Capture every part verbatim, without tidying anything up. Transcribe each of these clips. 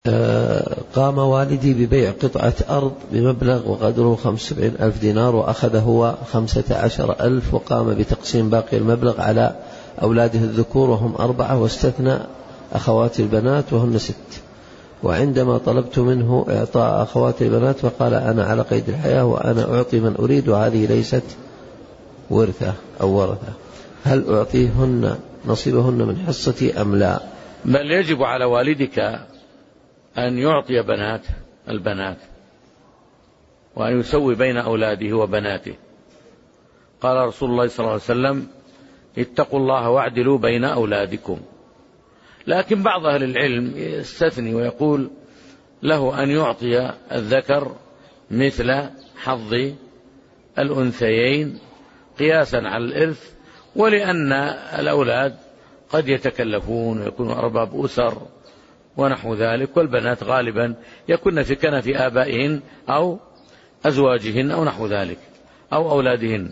قام والدي ببيع قطعة أرض بمبلغ وقدره خمسة وسبعين ألف دينار، وأخذ هو خمسة عشر ألف، وقام بتقسيم باقي المبلغ على أولاده الذكور وهم أربعة، واستثنى أخواتي البنات وهن ست. وعندما طلبت منه إعطاء أخواتي البنات فقال أنا على قيد الحياة وأنا أعطي من أريد، وهذه ليست ورثة أو ورثة. هل أعطيهن نصيبهن من حصتي أم لا؟ بل يجب على والدك أن يعطي بنات البنات وأن يسوي بين أولاده وبناته. قال رسول الله صلى الله عليه وسلم اتقوا الله واعدلوا بين أولادكم. لكن بعض أهل العلم يستثني ويقول له أن يعطي الذكر مثل حظ الأنثيين قياسا على الإرث، ولأن الأولاد قد يتكلفون ويكونوا أرباب أسر ونحو ذلك، والبنات غالبا يكون في كنف آبائهن أو أزواجهن أو نحو ذلك أو أولادهن،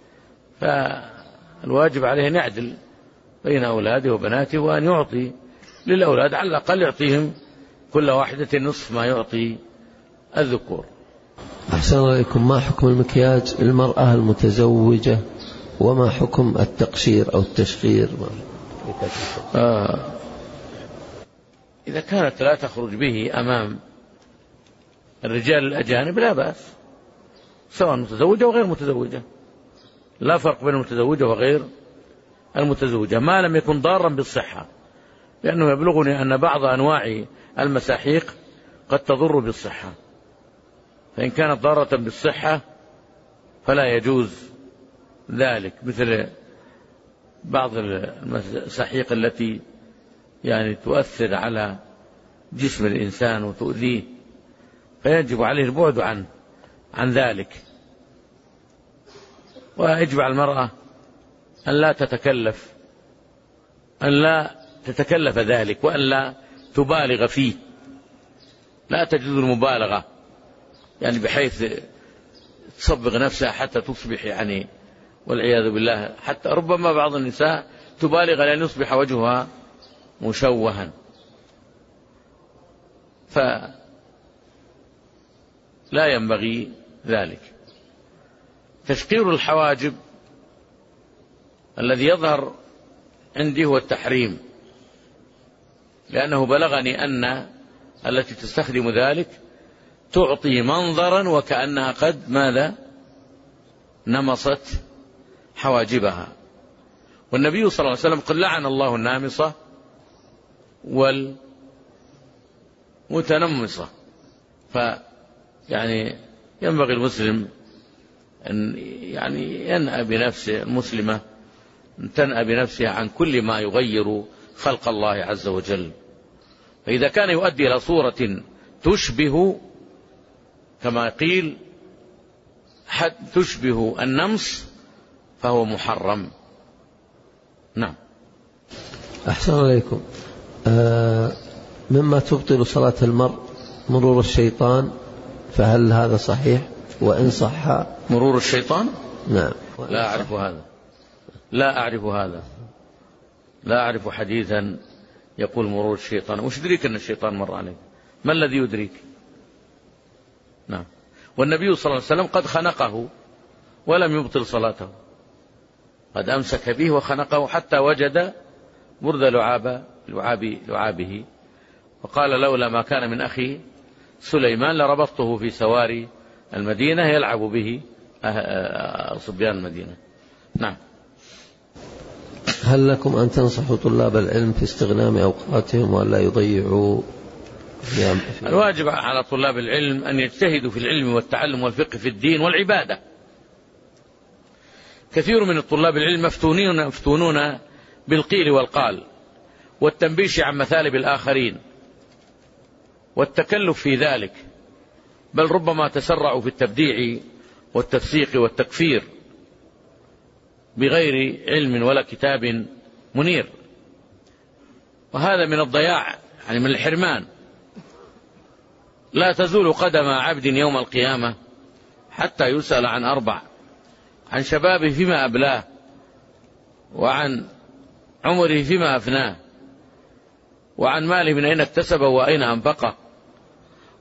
فالواجب عليه أن يعدل بين أولاده وبناته، وأن يعطي للأولاد على الأقل يعطيهم كل واحدة نصف ما يعطي الذكور. أحسن عليكم. ما حكم المكياج للمرأة المتزوجة، وما حكم التقشير أو التشخير؟ آه إذا كانت لا تخرج به أمام الرجال الأجانب لا بأس، سواء متزوجة وغير متزوجة، لا فرق بين المتزوجة وغير المتزوجة، ما لم يكن ضارا بالصحة، لأنه يبلغني أن بعض أنواع المساحيق قد تضر بالصحة، فإن كانت ضارة بالصحة فلا يجوز ذلك، مثل بعض المساحيق التي يعني تؤثر على جسم الإنسان وتؤذيه، فيجب عليه البعد عن عن ذلك. ويجب على المرأة أن لا تتكلف أن لا تتكلف ذلك، وأن لا تبالغ فيه، لا تجوز المبالغة يعني بحيث تصبغ نفسها حتى تصبح يعني والعياذ بالله، حتى ربما بعض النساء تبالغ لأن يصبح وجهها مشوها، فلا ينبغي ذلك. تشقير الحواجب الذي يظهر عندي هو التحريم، لأنه بلغني أن التي تستخدم ذلك تعطي منظرا وكأنها قد ماذا نمصت حواجبها، والنبي صلى الله عليه وسلم قال لعن الله النامصة والمتنمصة. فيعني ينبغي المسلم أن يعني ينأى بنفسه، المسلمة أن تنأى بنفسها عن كل ما يغير خلق الله عز وجل، فإذا كان يؤدي إلى صورة تشبه كما قيل حد تشبه النمص فهو محرم. نعم. أحسن عليكم. آه مما تبطل صلاة المرء مرور الشيطان، فهل هذا صحيح؟ وإن صح مرور الشيطان؟ نعم. لا أعرف هذا، لا أعرف هذا، لا أعرف حديثا يقول مرور الشيطان. وش يدريك أن الشيطان مر عليك؟ ما الذي يدريك؟ نعم. والنبي صلى الله عليه وسلم قد خنقه ولم يبطل صلاته، قد أمسك به وخنقه حتى وجد برد لعاب لعاب لعابه، وقال لولا ما كان من أخي سليمان لربطته في سواري المدينة يلعب به صبيان المدينة. نعم. هل لكم أن تنصحوا طلاب العلم في استغنام أوقاتهم ولا يضيعوا؟ الواجب على طلاب العلم أن يجتهدوا في العلم والتعلم والفقه في الدين والعبادة. كثير من الطلاب العلم مفتونين مفتونون بالقيل والقال والتنبيش عن مثالب الآخرين والتكلف في ذلك، بل ربما تسرعوا في التبديع والتفسيق والتكفير بغير علم ولا كتاب منير، وهذا من الضياع يعني من الحرمان. لا تزول قدم عبد يوم القيامة حتى يسأل عن أربع: عن شبابه فيما أبلاه، وعن عمره فيما أفناه، وعن ماله من أين اكتسبه وأين أنفقه،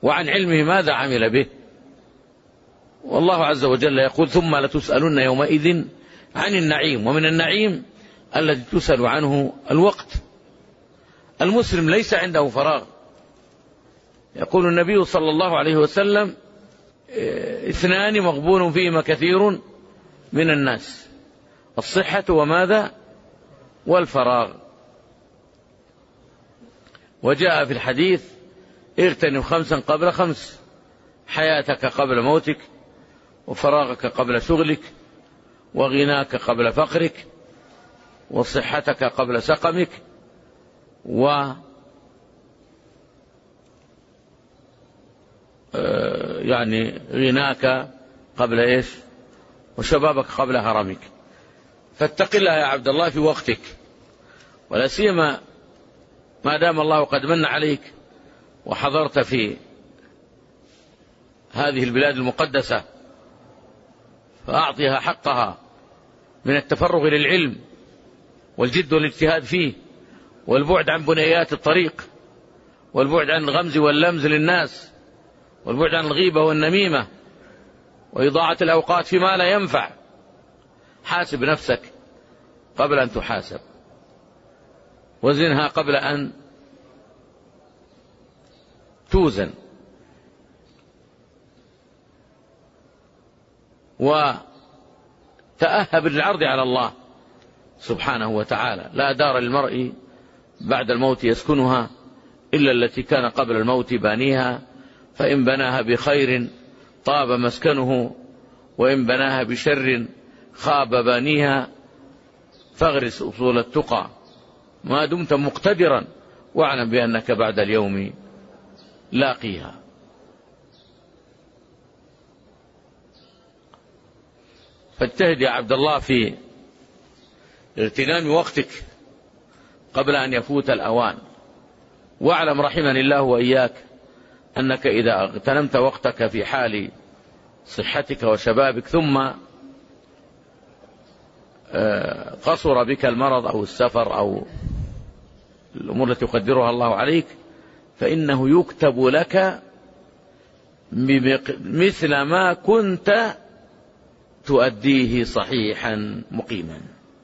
وعن علمه ماذا عمل به. والله عز وجل يقول ثم لتسألن يومئذ عن النعيم. ومن النعيم الذي تسأل عنه الوقت. المسلم ليس عنده فراغ. يقول النبي صلى الله عليه وسلم اثنان مغبون فيهما كثير من الناس: الصحة وماذا؟ والفراغ. وجاء في الحديث: اغتنم خمسا قبل خمس: حياتك قبل موتك، وفراغك قبل شغلك، وغناك قبل فقرك، وصحتك قبل سقمك، و يعني غناك قبل إيش؟ وشبابك قبل هرمك. فاتق الله يا عبد الله في وقتك، ولا سيما ما دام الله قد من عليك وحضرت في هذه البلاد المقدسة، فأعطيها حقها من التفرغ للعلم والجد والاجتهاد فيه، والبعد عن بنيات الطريق، والبعد عن الغمز واللمز للناس، والبعد عن الغيبة والنميمة، وإضاعة الأوقات فيما لا ينفع. حاسب نفسك قبل أن تحاسب، وزنها قبل أن توزن، وتأهب للعرض على الله سبحانه وتعالى. لا دار للمرء بعد الموت يسكنها إلا التي كان قبل الموت بانيها، فإن بناها بخير طاب مسكنه، وإن بناها بشر خاب بانيها. فاغرس أصول التقى ما دمت مقتدرا، واعلم بأنك بعد اليوم لاقيها. فاجتهد يا عبد الله في اغتنام وقتك قبل أن يفوت الأوان، واعلم رحمني الله وإياك أنك إذا اغتنمت وقتك في حال صحتك وشبابك، ثم قصر بك المرض أو السفر أو الأمور التي يقدرها الله عليك، فإنه يكتب لك مثل ما كنت تؤديه صحيحا مقيما.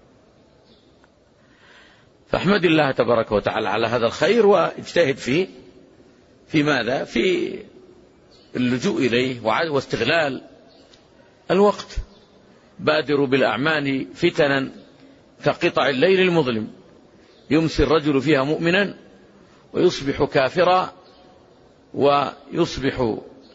فاحمد الله تبارك وتعالى على هذا الخير، واجتهد فيه في ماذا؟ في اللجوء إليه واستغلال الوقت. بادروا بالأعمال فتنا كقطع الليل المظلم، يمسي الرجل فيها مؤمنا ويصبح كافرا، ويصبح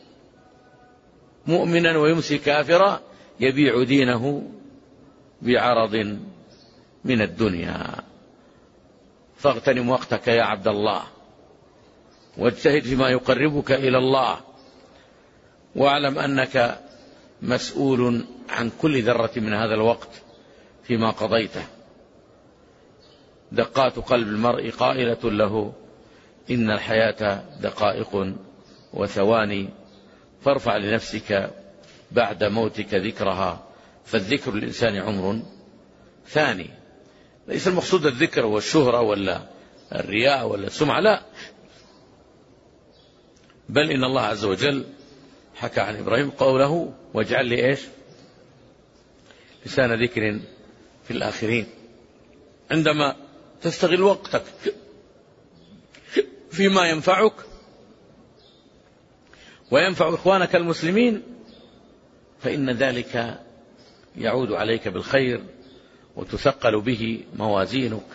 مؤمنا ويمسي كافرا، يبيع دينه بعرض من الدنيا. فاغتنم وقتك يا عبد الله، واجتهد فيما يقربك إلى الله، واعلم أنك مسؤول عن كل ذرة من هذا الوقت فيما قضيته. دقات قلب المرء قائلة له: إن الحياة دقائق وثواني، فارفع لنفسك بعد موتك ذكرها، فالذكر للإنسان عمر ثاني. ليس المقصود الذكر والشهرة ولا الرياء ولا السمعة، لا، بل إن الله عز وجل حكى عن إبراهيم قوله: واجعل لي إيش؟ لسان ذكر في الآخرين. عندما تستغل وقتك فيما ينفعك وينفع إخوانك المسلمين، فإن ذلك يعود عليك بالخير، وتثقل به موازينك،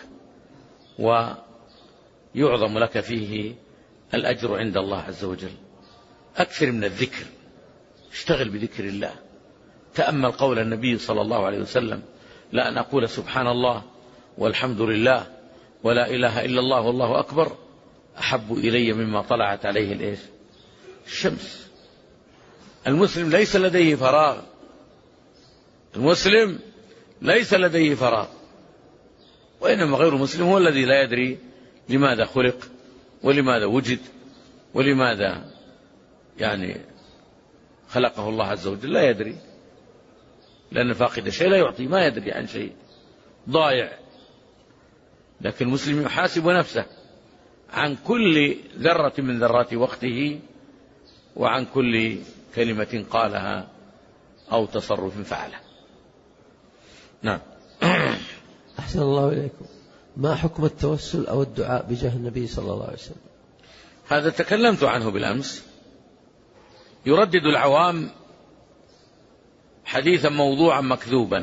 ويعظم لك فيه الأجر عند الله عز وجل. أكثر من الذكر، اشتغل بذكر الله. تأمل قول النبي صلى الله عليه وسلم: لا أن أقول سبحان الله والحمد لله ولا إله إلا الله والله أكبر أحب إلي مما طلعت عليه الإيش؟ الشمس. المسلم ليس لديه فراغ، المسلم ليس لديه فراغ، وإنما غير المسلم هو الذي لا يدري لماذا خلق، ولماذا وجد، ولماذا يعني خلقه الله عز وجل. لا يدري، لأن فاقد شيء لا يعطي، ما يدري عن شيء، ضايع. لكن المسلم يحاسب نفسه عن كل ذرة من ذرات وقته وعن كل كلمة قالها أو تصرف فعله. نعم. أحسن الله إليكم. ما حكم التوسل أو الدعاء بجاه النبي صلى الله عليه وسلم؟ هذا تكلمت عنه بالأمس. يردد العوام حديثا موضوعا مكذوبا: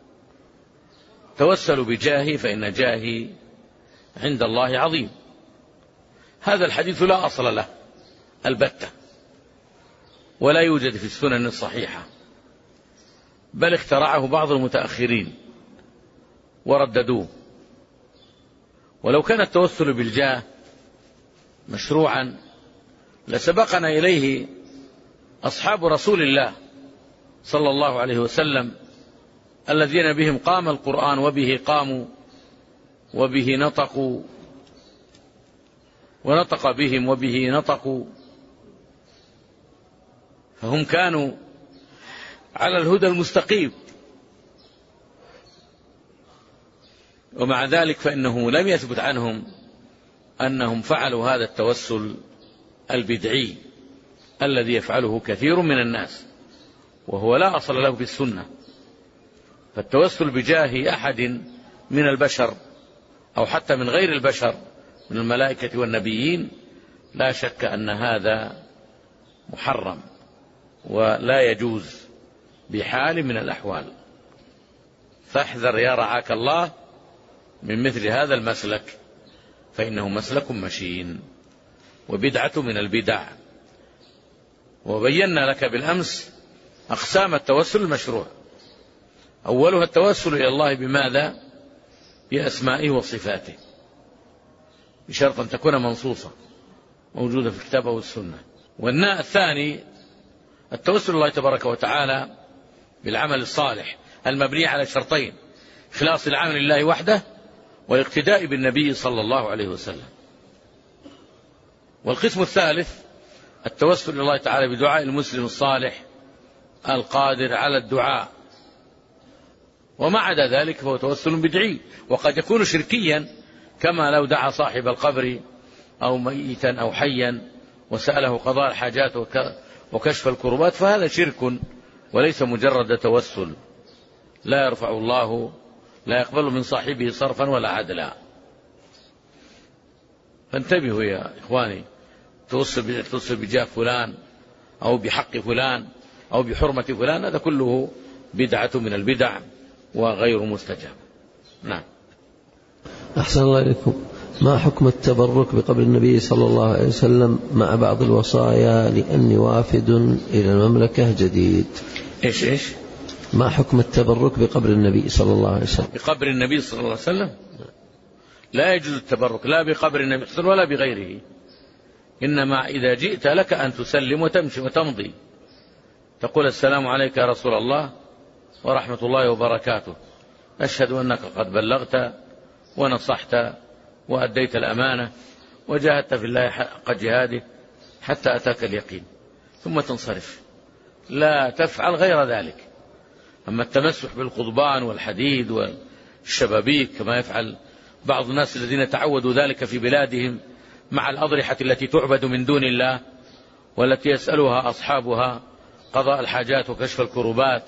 توسلوا بجاهي فإن جاهي عند الله عظيم. هذا الحديث لا أصل له البتة، ولا يوجد في السنن الصحيحة، بل اخترعه بعض المتأخرين ورددوه. ولو كان التوسل بالجاه مشروعا لسبقنا إليه أصحاب رسول الله صلى الله عليه وسلم، الذين بهم قام القرآن وبه قاموا وبه نطقوا، ونطق بهم وبه نطقوا، فهم كانوا على الهدى المستقيم. ومع ذلك فإنه لم يثبت عنهم أنهم فعلوا هذا التوسل البدعي الذي يفعله كثير من الناس، وهو لا أصل له في السنة. فالتوسل بجاه أحد من البشر أو حتى من غير البشر من الملائكة والنبيين لا شك أن هذا محرم ولا يجوز بحال من الأحوال. فاحذر يا رعاك الله من مثل هذا المسلك، فإنه مسلك مشين وبدعة من البدع. وبينا لك بالأمس أقسام التوسل المشروع. أولها التوسل إلى الله بماذا؟ بأسمائه وصفاته، بشرط أن تكون منصوصة موجودة في الكتاب أو السنة. والناء الثاني التوسل الله تبارك وتعالى بالعمل الصالح المبني على شرطين: إخلاص العمل لله وحده، والاقتداء بالنبي صلى الله عليه وسلم. والقسم الثالث التوسل إلى الله تعالى بدعاء المسلم الصالح القادر على الدعاء، وما عدا ذلك فهو توسل بدعي، وقد يكون شركيا، كما لو دعا صاحب القبر أو ميتا أو حيا وسأله قضاء الحاجات وكشف الكربات، فهذا شرك وليس مجرد توسل. لا يرفع الله، لا يقبل من صاحبه صرفا ولا عدلا. فانتبهوا يا إخواني، توسل بجاه فلان أو بحق فلان أو بحرمة فلان، هذا كله بدعة من البدع وغير مستجاب. نعم. أحسن الله إليكم. ما حكم التبرك بقبر النبي صلى الله عليه وسلم مع بعض الوصايا لأني وافد إلى المملكة جديد؟ إيش إيش ما حكم التبرك بقبر النبي صلى الله عليه وسلم؟ بقبر النبي صلى الله عليه وسلم لا يجوز التبرك لا بقبر النبي صلى الله عليه وسلم ولا بغيره. إنما إذا جئت لك أن تسلم وتمشي وتمضي، تقول: السلام عليك يا رسول الله ورحمة الله وبركاته، أشهد أنك قد بلغت ونصحت وأديت الأمانة وجاهدت في الله حق جهاده حتى أتاك اليقين، ثم تنصرف، لا تفعل غير ذلك. أما التمسح بالقضبان والحديد والشبابيك كما يفعل بعض الناس الذين تعودوا ذلك في بلادهم مع الأضرحة التي تعبد من دون الله والتي يسألها أصحابها قضاء الحاجات وكشف الكربات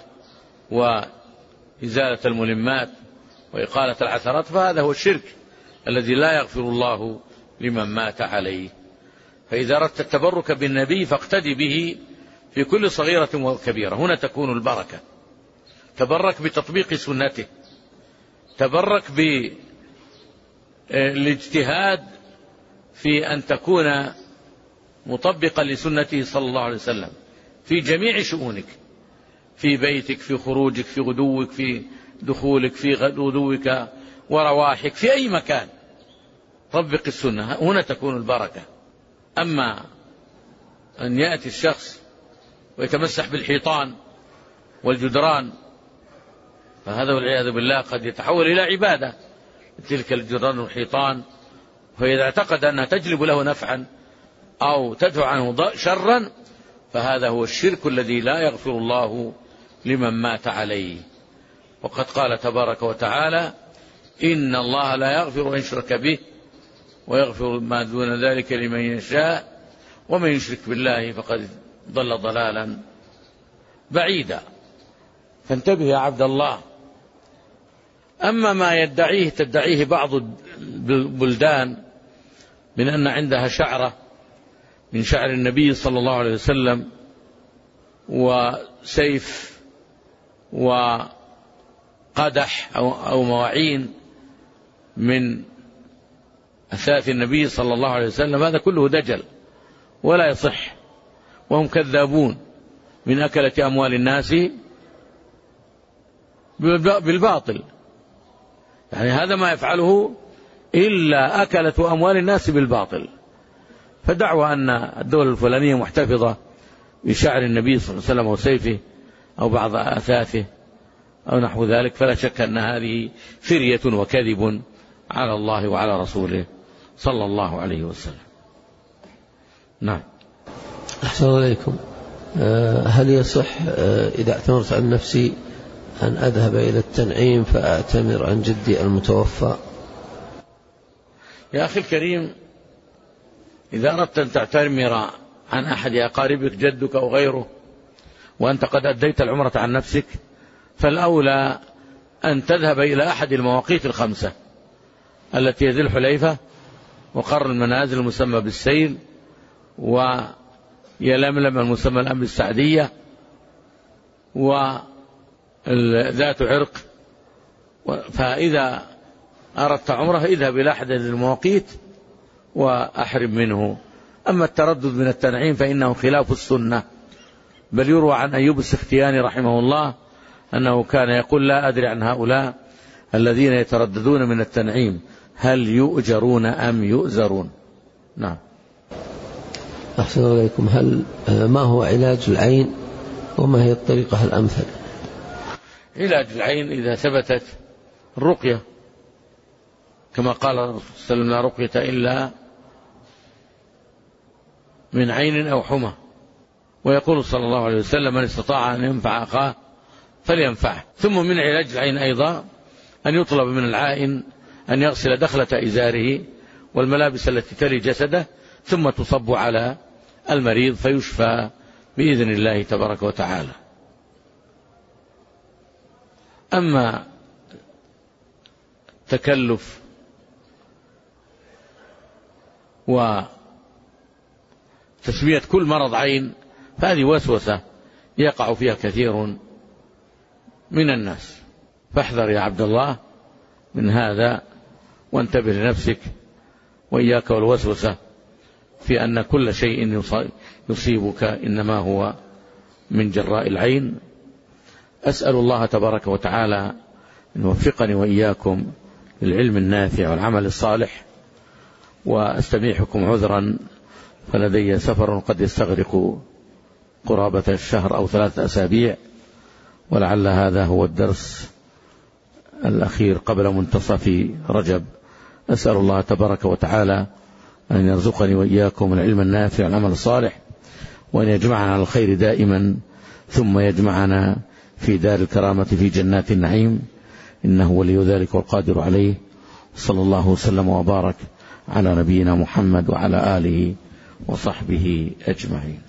وإزالة الملمات وإقالة العثرات، فهذا هو الشرك الذي لا يغفر الله لمن مات عليه. فإذا أردت التبرك بالنبي فاقتدي به في كل صغيرة وكبيرة، هنا تكون البركة. تبرك بتطبيق سنته، تبرك بالاجتهاد في أن تكون مطبقا لسنته صلى الله عليه وسلم في جميع شؤونك، في بيتك، في خروجك، في غدوك، في دخولك، في غدوك ورواحك، في أي مكان طبق السنة، هنا تكون البركة. أما أن يأتي الشخص ويتمسح بالحيطان والجدران، فهذا والعياذ بالله قد يتحول إلى عبادة تلك الجدران والحيطان، فإذا اعتقد أنها تجلب له نفعا أو تدفع عنه شرا فهذا هو الشرك الذي لا يغفر الله لمن مات عليه. وقد قال تبارك وتعالى: إن الله لا يغفر أن يشرك به ويغفر ما دون ذلك لمن يشاء ومن يشرك بالله فقد ضل ضلالا بعيدا. فانتبه يا عبد الله. أما ما يدعيه تدعيه بعض البلدان من أن عندها شعرة من شعر النبي صلى الله عليه وسلم وسيف وقدح أو مواعين من أثاث النبي صلى الله عليه وسلم، هذا كله دجل ولا يصح، وهم كذابون من أكلة أموال الناس بالباطل. يعني هذا ما يفعله إلا أكلة أموال الناس بالباطل. فدعوى أن الدولة الفلانية محتفظة بشعر النبي صلى الله عليه وسلم وسيفه أو بعض أثاثه أو نحو ذلك، فلا شك أن هذه فرية وكذب على الله وعلى رسوله صلى الله عليه وسلم. نعم. أحسن إليكم. هل يصح إذا اعتمرت عن نفسي أن أذهب إلى التنعيم فأعتمر عن جدي المتوفى؟ يا أخي الكريم، إذا أردت أن تعتمر عن أحد أقاربك جدك أو غيره وأنت قد أديت العمرة عن نفسك، فالأولى أن تذهب إلى أحد المواقيت الخمسة التي هي ذي الحليفة وقر المنازل المسمى بالسيل ويلملم المسمى الآن بالسعدية وذات عرق. فإذا أردت عمره اذهب إلى أحد المواقيت وأحرم منه. أما التردد من التنعيم فإنه خلاف السنة، بل يروى عن أيوب السختياني رحمه الله أنه كان يقول لا أدري عن هؤلاء الذين يترددون من التنعيم هل يؤجرون أم يؤزرون. نعم. أحسن إليكم. هل ما هو علاج العين وما هي الطريقة الأمثل؟ علاج العين إذا ثبتت الرقية، كما قال الرسول صلى الله عليه وسلم لا رقية إلا من عين أو حمى، ويقول صلى الله عليه وسلم من استطاع أن ينفع أخاه فلينفعه. ثم من علاج العين أيضا أن يطلب من العائن أن يغسل دخلة إزاره والملابس التي تلي جسده ثم تصب على المريض فيشفى بإذن الله تبارك وتعالى. أما تكلف وتسمية كل مرض عين فهذه وسوسة يقع فيها كثير من الناس، فاحذر يا عبد الله من هذا وانتبه لنفسك وإياك والوسوسة في أن كل شيء يصيبك إنما هو من جراء العين. أسأل الله تبارك وتعالى أن يوفقني وإياكم للعلم النافع والعمل الصالح، وأستميحكم عذرا فلدي سفر قد يستغرق قرابة الشهر أو ثلاثة أسابيع، ولعل هذا هو الدرس الأخير قبل منتصف رجب. أسأل الله تبارك وتعالى أن يرزقني وإياكم العلم النافع والعمل الصالح، وأن يجمعنا على الخير دائما، ثم يجمعنا في دار الكرامة في جنات النعيم، إنه ولي ذلك والقادر عليه. صلى الله وسلم وبارك على نبينا محمد وعلى آله وصحبه أجمعين.